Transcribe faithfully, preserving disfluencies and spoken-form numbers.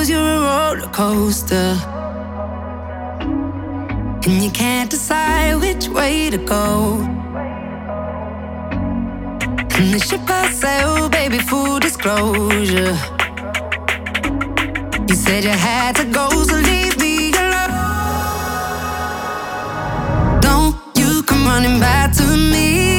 knows you're a roller coaster, and you can't decide which way to go. And the ship I sail, baby, full disclosure. You said you had to go, so leave me alone. Don't you come running back to me.